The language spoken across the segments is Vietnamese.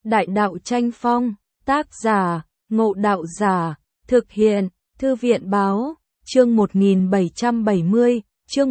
Đại đạo tranh phong, tác giả, Ngộ Đạo Giả, thực hiện, Thư viện báo, chương 1770, chương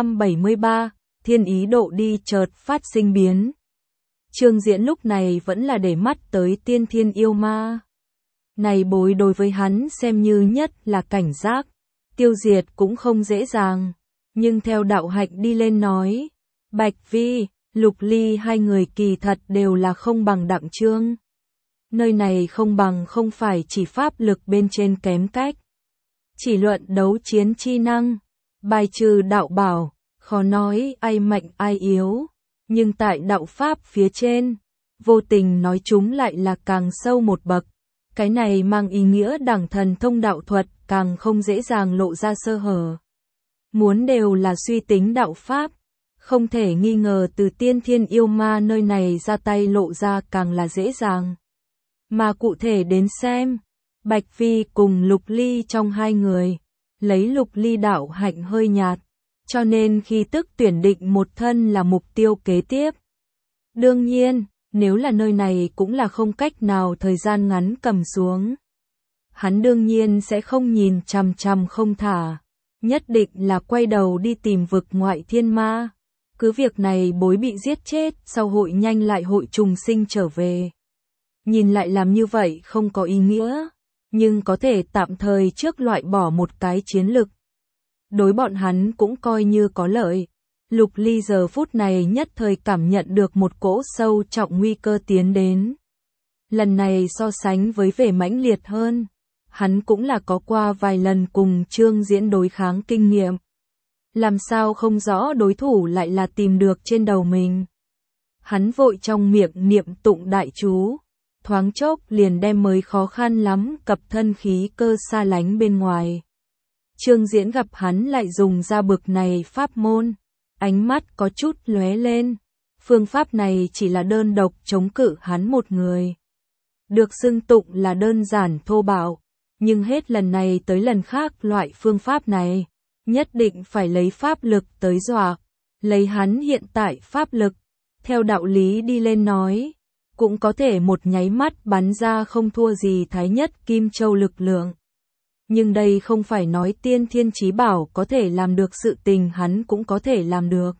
173, thiên ý độ đi chợt phát sinh biến. Trương Diễn lúc này vẫn là để mắt tới tiên thiên yêu ma. Này bối đối với hắn xem như nhất là cảnh giác, tiêu diệt cũng không dễ dàng, nhưng theo đạo hạnh đi lên nói, Bạch Vi, Lục Ly hai người kỳ thật đều là không bằng Đặng Trương. Nơi này không bằng không phải chỉ pháp lực bên trên kém cách. Chỉ luận đấu chiến chi năng, bài trừ đạo bảo, khó nói ai mạnh ai yếu, nhưng tại đạo pháp phía trên, vô tình nói chúng lại là càng sâu một bậc. Cái này mang ý nghĩa đẳng thần thông đạo thuật càng không dễ dàng lộ ra sơ hở. Muốn đều là suy tính đạo pháp, không thể nghi ngờ từ tiên thiên yêu ma nơi này ra tay lộ ra càng là dễ dàng. Mà cụ thể đến xem, Bạch Vi cùng Lục Ly trong hai người, lấy Lục Ly đạo hạnh hơi nhạt, cho nên khi tức tuyển định một thân là mục tiêu kế tiếp. Đương nhiên, nếu là nơi này cũng là không cách nào thời gian ngắn cầm xuống. Hắn đương nhiên sẽ không nhìn chằm chằm không thả, nhất định là quay đầu đi tìm vực ngoại thiên ma. Cứ việc này bối bị giết chết, sau hội nhanh lại hội trùng sinh trở về. Nhìn lại làm như vậy không có ý nghĩa, nhưng có thể tạm thời trước loại bỏ một cái chiến lực. Đối bọn hắn cũng coi như có lợi. Lục Ly giờ phút này nhất thời cảm nhận được một cỗ sâu trọng nguy cơ tiến đến. Lần này so sánh với vẻ mãnh liệt hơn, hắn cũng là có qua vài lần cùng Trương Diễn đối kháng kinh nghiệm. Làm sao không rõ đối thủ lại là tìm được trên đầu mình. Hắn vội trong miệng niệm tụng đại chú, thoáng chốc liền đem mới khó khăn lắm cập thân khí cơ xa lánh bên ngoài. Trương Diễn gặp hắn lại dùng ra bực này pháp môn, ánh mắt có chút lóe lên. Phương pháp này chỉ là đơn độc chống cự hắn một người. Được xưng tụng là đơn giản thô bạo, nhưng hết lần này tới lần khác loại phương pháp này, nhất định phải lấy pháp lực tới dọa. Lấy hắn hiện tại pháp lực, theo đạo lý đi lên nói, cũng có thể một nháy mắt bắn ra không thua gì Thái Nhất Kim Châu lực lượng. Nhưng đây không phải nói tiên thiên chí bảo có thể làm được sự tình hắn cũng có thể làm được.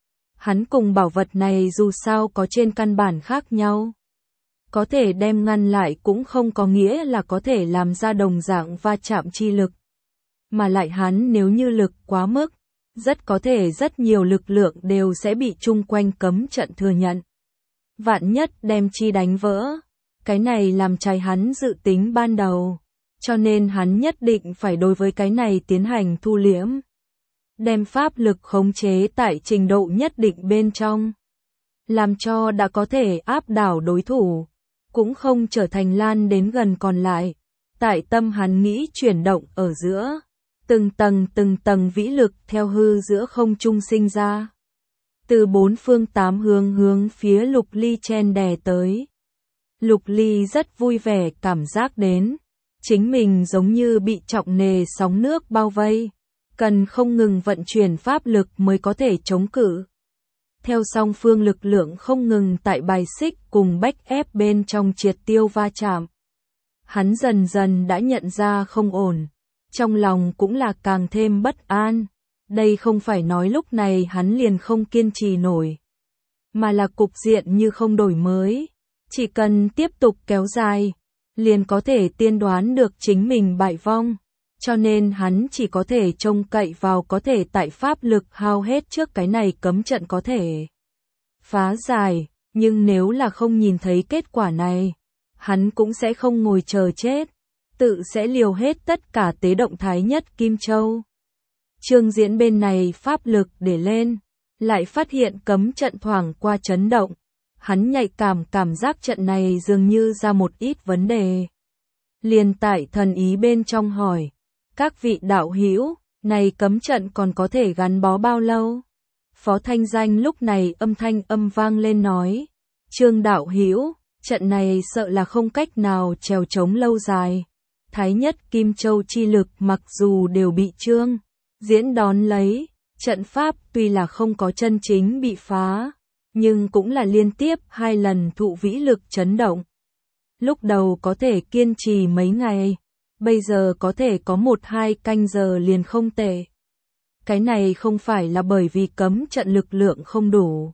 Hắn cùng bảo vật này dù sao có trên căn bản khác nhau. Có thể đem ngăn lại cũng không có nghĩa là có thể làm ra đồng dạng va chạm chi lực. Mà lại hắn nếu như lực quá mức, rất có thể rất nhiều lực lượng đều sẽ bị chung quanh cấm trận thừa nhận. Vạn nhất đem chi đánh vỡ, cái này làm trái hắn dự tính ban đầu. Cho nên hắn nhất định phải đối với cái này tiến hành thu liễm. Đem pháp lực khống chế tại trình độ nhất định bên trong. Làm cho đã có thể áp đảo đối thủ, cũng không trở thành lan đến gần còn lại. Tại tâm hắn nghĩ chuyển động ở giữa, từng tầng vĩ lực theo hư giữa không trung sinh ra. Từ bốn phương tám hướng phía Lục Ly chen đè tới. Lục Ly rất vui vẻ cảm giác đến. Chính mình giống như bị trọng nề sóng nước bao vây, cần không ngừng vận chuyển pháp lực mới có thể chống cự. Theo song phương lực lượng không ngừng tại bài xích cùng bách ép bên trong triệt tiêu va chạm. Hắn dần dần đã nhận ra không ổn, trong lòng cũng là càng thêm bất an. Đây không phải nói lúc này hắn liền không kiên trì nổi, mà là cục diện như không đổi mới, chỉ cần tiếp tục kéo dài, liền có thể tiên đoán được chính mình bại vong, cho nên hắn chỉ có thể trông cậy vào có thể tại pháp lực hao hết trước cái này cấm trận có thể phá giải, nhưng nếu là không nhìn thấy kết quả này, hắn cũng sẽ không ngồi chờ chết, tự sẽ liều hết tất cả tế động Thái Nhất Kim Châu. Trương Diễn bên này pháp lực để lên, lại phát hiện cấm trận thoảng qua chấn động. Hắn nhạy cảm giác trận này dường như ra một ít vấn đề. Liền tại thần ý bên trong hỏi, các vị đạo hữu, này cấm trận còn có thể gắn bó bao lâu? Phó Thanh Danh lúc này âm thanh vang lên nói, Trương đạo hữu, trận này sợ là không cách nào trèo chống lâu dài. Thái Nhất Kim Châu chi lực mặc dù đều bị Trương Diễn đón lấy, trận pháp tuy là không có chân chính bị phá, nhưng cũng là liên tiếp 2 lần thụ vĩ lực chấn động. Lúc đầu có thể kiên trì mấy ngày, bây giờ có thể có 1-2 canh giờ liền không tệ. Cái này không phải là bởi vì cấm trận lực lượng không đủ,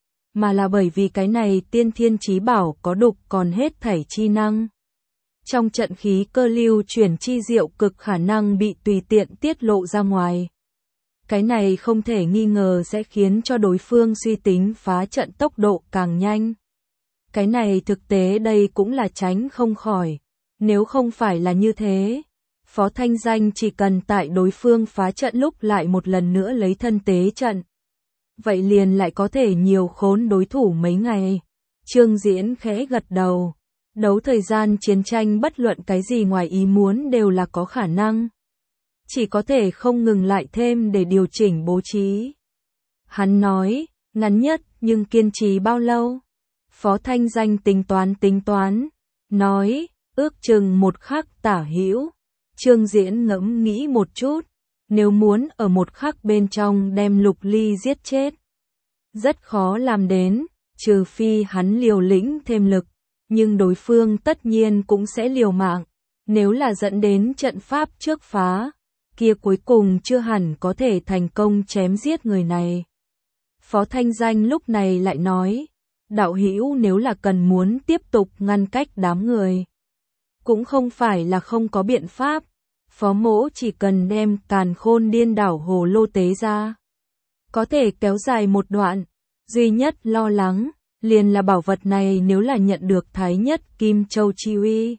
mà là bởi vì cái này tiên thiên chí bảo có đục còn hết thảy chi năng. Trong trận khí cơ lưu chuyển chi diệu cực khả năng bị tùy tiện tiết lộ ra ngoài. Cái này không thể nghi ngờ sẽ khiến cho đối phương suy tính phá trận tốc độ càng nhanh. Cái này thực tế đây cũng là tránh không khỏi. Nếu không phải là như thế, Phó Thanh Danh chỉ cần tại đối phương phá trận lúc lại một lần nữa lấy thân tế trận. Vậy liền lại có thể nhiều khốn đối thủ mấy ngày. Trương Diễn khẽ gật đầu. Đấu thời gian chiến tranh bất luận cái gì ngoài ý muốn đều là có khả năng. Chỉ có thể không ngừng lại thêm để điều chỉnh bố trí. Hắn nói, ngắn nhất nhưng kiên trì bao lâu? Phó Thanh Danh tính toán, nói, ước chừng 1 khắc tả hữu. Trương Diễn ngẫm nghĩ một chút, nếu muốn ở 1 khắc bên trong đem Lục Ly giết chết, rất khó làm đến, trừ phi hắn liều lĩnh thêm lực, nhưng đối phương tất nhiên cũng sẽ liều mạng, nếu là dẫn đến trận pháp trước phá, kia cuối cùng chưa hẳn có thể thành công chém giết người này. Phó Thanh Danh lúc này lại nói, đạo hữu nếu là cần muốn tiếp tục ngăn cách đám người, cũng không phải là không có biện pháp, Phó Mỗ chỉ cần đem Càn Khôn Điên Đảo Hồ Lô tế ra, có thể kéo dài một đoạn, duy nhất lo lắng, liền là bảo vật này nếu là nhận được Thái Nhất Kim Châu chi uy,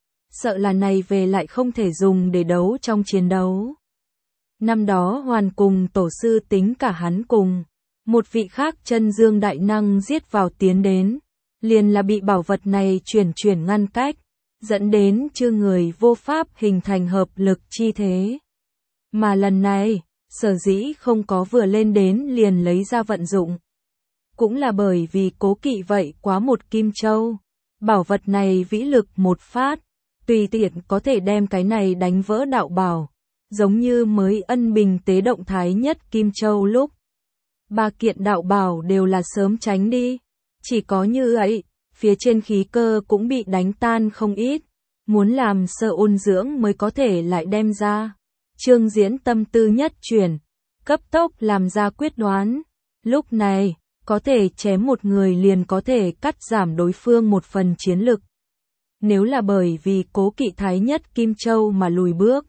sợ là này về lại không thể dùng để đấu trong chiến đấu. Năm đó Hoàn cùng tổ sư tính cả hắn cùng một vị khác chân dương đại năng giết vào tiến đến, liền là bị bảo vật này chuyển ngăn cách, dẫn đến chư người vô pháp hình thành hợp lực chi thế. Mà lần này, sở dĩ không có vừa lên đến liền lấy ra vận dụng, cũng là bởi vì cố kỵ vậy quá một kim châu, bảo vật này vĩ lực một phát, tùy tiện có thể đem cái này đánh vỡ đạo bảo, giống như mới ân bình tế động Thái Nhất Kim Châu lúc. 3 kiện đạo bảo đều là sớm tránh đi, chỉ có như ấy, phía trên khí cơ cũng bị đánh tan không ít, muốn làm sơ ôn dưỡng mới có thể lại đem ra. Trương Diễn tâm tư nhất chuyển, cấp tốc làm ra quyết đoán, lúc này, có thể chém một người liền có thể cắt giảm đối phương một phần chiến lực. Nếu là bởi vì cố kỵ Thái Nhất Kim Châu mà lùi bước,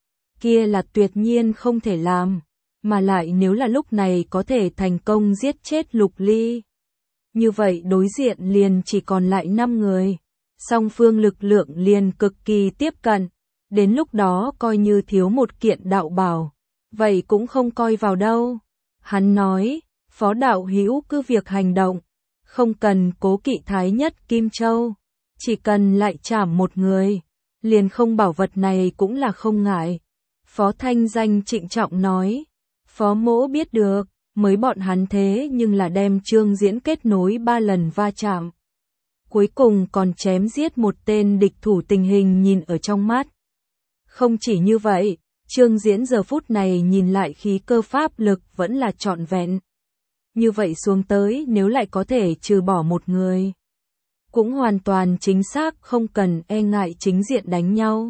kia là tuyệt nhiên không thể làm, mà lại nếu là lúc này có thể thành công giết chết Lục Ly. Như vậy đối diện liền chỉ còn lại 5 người, song phương lực lượng liền cực kỳ tiếp cận, đến lúc đó coi như thiếu một kiện đạo bảo, vậy cũng không coi vào đâu. Hắn nói, Phó đạo hữu cứ việc hành động, không cần cố kỵ Thái Nhất Kim Châu, chỉ cần lại chảm một người, liền không bảo vật này cũng là không ngại. Phó Thanh Danh trịnh trọng nói, Phó Mỗ biết được, mới bọn hắn thế nhưng là đem Trương Diễn kết nối 3 lần va chạm. Cuối cùng còn chém giết một tên địch thủ tình hình nhìn ở trong mắt. Không chỉ như vậy, Trương Diễn giờ phút này nhìn lại khí cơ pháp lực vẫn là trọn vẹn. Như vậy xuống tới nếu lại có thể trừ bỏ một người, cũng hoàn toàn chính xác không cần e ngại chính diện đánh nhau.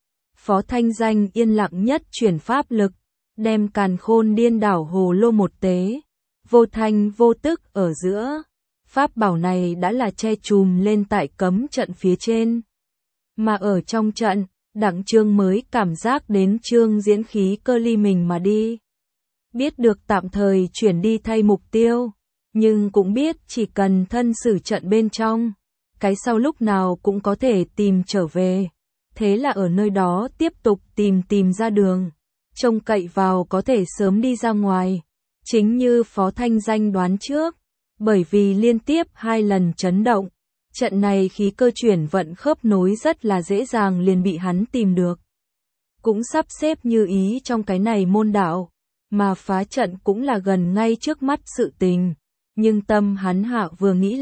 Phó Thanh Danh yên lặng nhất chuyển pháp lực, đem Càn Khôn Điên Đảo Hồ Lô một tế, vô thanh vô tức ở giữa. Pháp bảo này đã là che chùm lên tại cấm trận phía trên. Mà ở trong trận, Đặng Trương mới cảm giác đến Trương Diễn khí cơ ly mình mà đi. Biết được tạm thời chuyển đi thay mục tiêu, nhưng cũng biết chỉ cần thân xử trận bên trong, cái sau lúc nào cũng có thể tìm trở về. Thế là ở nơi đó tiếp tục tìm ra đường, trông cậy vào có thể sớm đi ra ngoài. Chính như Phó Thanh Danh đoán trước, bởi vì liên tiếp 2 lần chấn động, trận này khí cơ chuyển vận khớp nối rất là dễ dàng liền bị hắn tìm được. Cũng sắp xếp như ý trong cái này môn đạo, mà phá trận cũng là gần ngay trước mắt sự tình. Nhưng tâm hắn hạ vừa nghĩ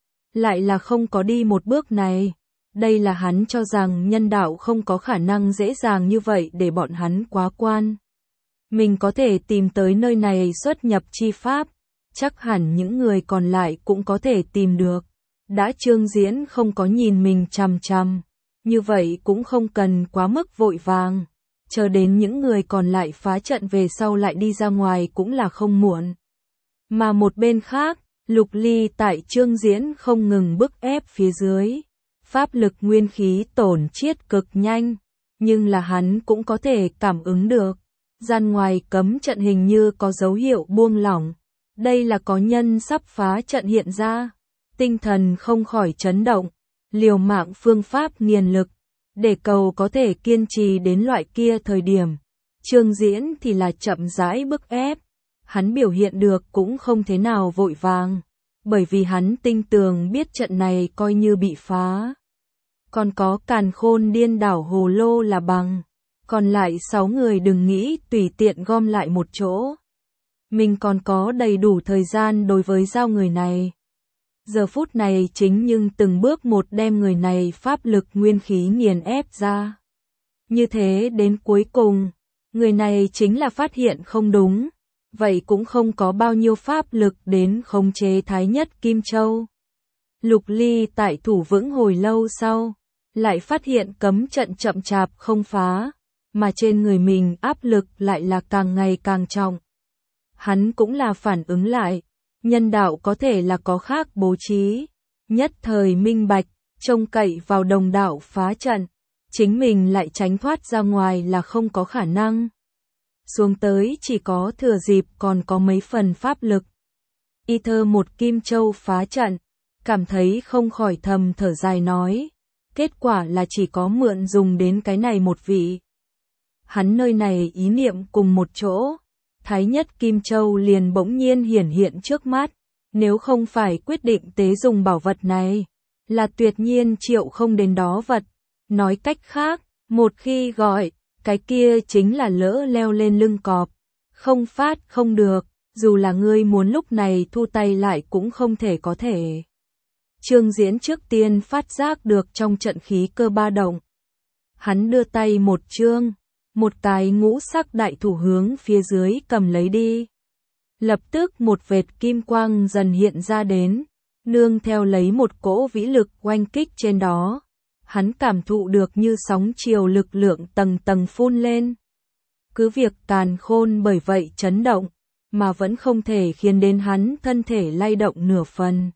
lại là không có đi một bước này. Đây là hắn cho rằng nhân đạo không có khả năng dễ dàng như vậy để bọn hắn quá quan. Mình có thể tìm tới nơi này xuất nhập chi pháp, chắc hẳn những người còn lại cũng có thể tìm được. Đã Trương Diễn không có nhìn mình chằm chằm, như vậy cũng không cần quá mức vội vàng. Chờ đến những người còn lại phá trận về sau lại đi ra ngoài cũng là không muộn. Mà một bên khác, Lục Ly tại Trương Diễn không ngừng bức ép phía dưới. Pháp lực nguyên khí tổn chiết cực nhanh, nhưng là hắn cũng có thể cảm ứng được. Gian ngoài cấm trận hình như có dấu hiệu buông lỏng. Đây là có nhân sắp phá trận hiện ra. Tinh thần không khỏi chấn động, liều mạng phương pháp nghiền lực, để cầu có thể kiên trì đến loại kia thời điểm. Trương Diễn thì là chậm rãi bức ép, hắn biểu hiện được cũng không thế nào vội vàng, bởi vì hắn tinh tường biết trận này coi như bị phá. Còn có Càn Khôn Điên Đảo Hồ Lô là bằng, còn lại 6 người đừng nghĩ tùy tiện gom lại một chỗ. Mình còn có đầy đủ thời gian đối với giao người này. Giờ phút này chính nhưng từng bước một đem người này pháp lực nguyên khí nghiền ép ra. Như thế đến cuối cùng, người này chính là phát hiện không đúng, vậy cũng không có bao nhiêu pháp lực đến khống chế Thái Nhất Kim Châu. Lục Ly tại thủ vững hồi lâu sau, lại phát hiện cấm trận chậm chạp không phá, mà trên người mình áp lực lại là càng ngày càng trọng. Hắn cũng là phản ứng lại. Nhân đạo có thể là có khác bố trí, nhất thời minh bạch, trông cậy vào đồng đạo phá trận, chính mình lại tránh thoát ra ngoài là không có khả năng. Xuống tới chỉ có thừa dịp còn có mấy phần pháp lực. Y thơ một Kim Châu phá trận, cảm thấy không khỏi thầm thở dài nói, kết quả là chỉ có mượn dùng đến cái này một vị. Hắn nơi này ý niệm cùng một chỗ. Thái Nhất Kim Châu liền bỗng nhiên hiển hiện trước mắt, nếu không phải quyết định tế dùng bảo vật này, là tuyệt nhiên triệu không đến đó vật. Nói cách khác, một khi gọi, cái kia chính là lỡ leo lên lưng cọp, không phát không được, dù là ngươi muốn lúc này thu tay lại cũng không thể có thể. Trương Diễn trước tiên phát giác được trong trận khí cơ ba động. Hắn đưa tay một chương. Một cái ngũ sắc đại thủ hướng phía dưới cầm lấy đi. Lập tức một vệt kim quang dần hiện ra đến, nương theo lấy một cỗ vĩ lực oanh kích trên đó. Hắn cảm thụ được như sóng chiều lực lượng tầng tầng phun lên. Cứ việc Càn Khôn bởi vậy chấn động, mà vẫn không thể khiến đến hắn thân thể lay động nửa phần.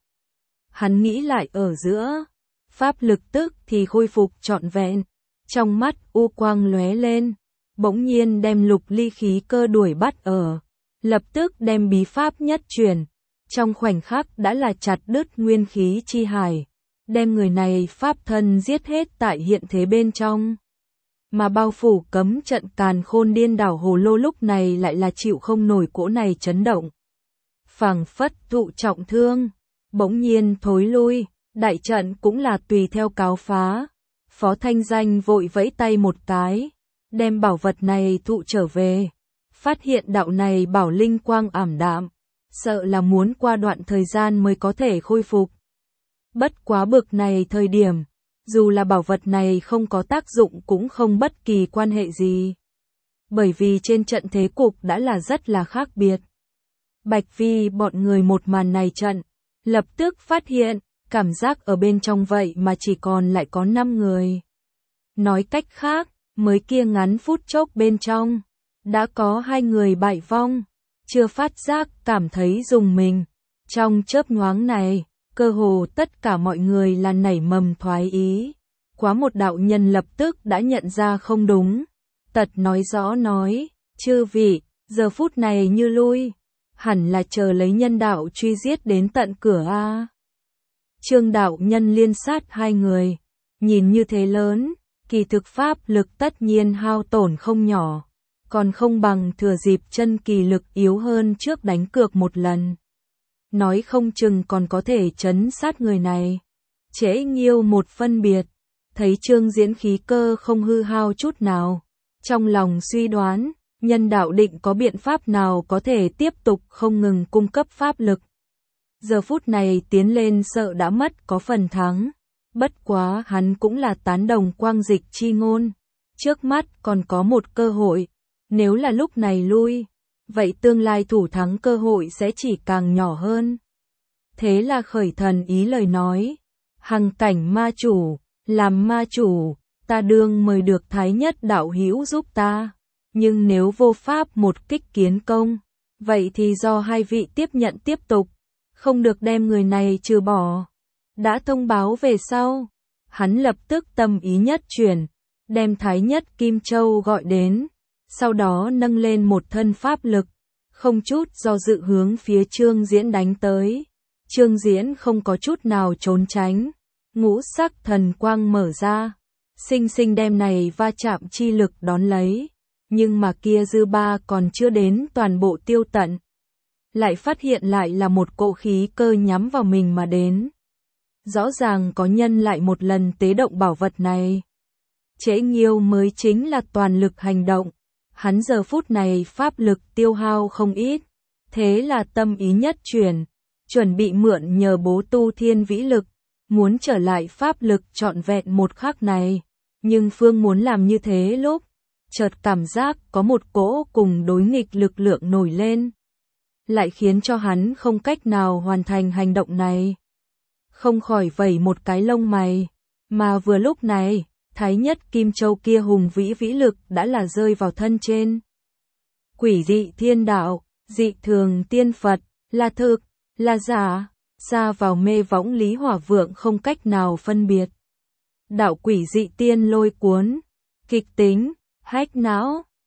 Hắn nghĩ lại ở giữa, pháp lực tức thì khôi phục trọn vẹn, trong mắt u quang lóe lên. Bỗng nhiên đem Lục Ly khí cơ đuổi bắt ở, lập tức đem bí pháp nhất truyền, trong khoảnh khắc đã là chặt đứt nguyên khí chi hải, đem người này pháp thân giết hết tại hiện thế bên trong. Mà bao phủ cấm trận Càn Khôn Điên Đảo Hồ Lô lúc này lại là chịu không nổi cỗ này chấn động. Phảng phất thụ trọng thương, bỗng nhiên thối lui, đại trận cũng là tùy theo cáo phá. Phó Thanh Danh vội vẫy tay một cái, đem bảo vật này thụ trở về, phát hiện đạo này bảo linh quang ảm đạm, sợ là muốn qua đoạn thời gian mới có thể khôi phục. Bất quá bực này thời điểm, dù là bảo vật này không có tác dụng cũng không bất kỳ quan hệ gì. Bởi vì trên trận thế cục đã là rất là khác biệt. Bạch Vi bọn người một màn này trận, lập tức phát hiện, cảm giác ở bên trong vậy mà chỉ còn lại có 5 người. Nói cách khác, mới kia ngắn phút chốc bên trong, đã có 2 người bại vong, chưa phát giác cảm thấy rùng mình. Trong chớp nhoáng này, cơ hồ tất cả mọi người là nảy mầm thoái ý. Quá một đạo nhân lập tức đã nhận ra không đúng. Tật nói rõ nói, chư vị, giờ phút này như lui, hẳn là chờ lấy nhân đạo truy giết đến tận cửa a. Trương đạo nhân liên sát 2 người, nhìn như thế lớn, kỳ thực pháp lực tất nhiên hao tổn không nhỏ, còn không bằng thừa dịp chân kỳ lực yếu hơn trước đánh cược một lần. Nói không chừng còn có thể trấn sát người này. Trễ Nghiêu một phân biệt, thấy Trương Diễn khí cơ không hư hao chút nào, trong lòng suy đoán, nhân đạo định có biện pháp nào có thể tiếp tục không ngừng cung cấp pháp lực. Giờ phút này tiến lên sợ đã mất có phần thắng. Bất quá hắn cũng là tán đồng Quang Dịch chi ngôn. Trước mắt còn có một cơ hội, nếu là lúc này lui, vậy tương lai thủ thắng cơ hội sẽ chỉ càng nhỏ hơn. Thế là khởi thần ý lời nói, hằng cảnh ma chủ, làm ma chủ, ta đương mời được Thái Nhất đạo hữu giúp ta, nhưng nếu vô pháp một kích kiến công, vậy thì do hai vị tiếp nhận tiếp tục, không được đem người này trừ bỏ. Đã thông báo về sau, hắn lập tức tâm ý nhất chuyển, đem Thái Nhất Kim Châu gọi đến, sau đó nâng lên một thân pháp lực, không chút do dự hướng phía Trương Diễn đánh tới. Trương Diễn không có chút nào trốn tránh, ngũ sắc thần quang mở ra, sinh sinh đem này va chạm chi lực đón lấy, nhưng mà kia dư ba còn chưa đến toàn bộ tiêu tận. Lại phát hiện lại là một cỗ khí cơ nhắm vào mình mà đến. Rõ ràng có nhân lại một lần tế động bảo vật này. Trễ Nghiêu mới chính là toàn lực hành động, hắn giờ phút này pháp lực tiêu hao không ít, thế là tâm ý nhất chuyển, chuẩn bị mượn nhờ bố tu thiên vĩ lực, muốn trở lại pháp lực trọn vẹn một khắc này. Nhưng Phương muốn làm như thế lúc, chợt cảm giác có một cỗ cùng đối nghịch lực lượng nổi lên, lại khiến cho hắn không cách nào hoàn thành hành động này. Không khỏi vẩy một cái lông mày, mà vừa lúc này, Thái Nhất Kim Châu kia hùng vĩ vĩ lực đã là rơi vào thân trên. Quỷ dị thiên đạo, dị thường tiên Phật, là thực, là giả, xa vào mê võng Lý Hỏa Vượng không cách nào phân biệt. Đạo quỷ dị tiên lôi cuốn, kịch tính, hách não,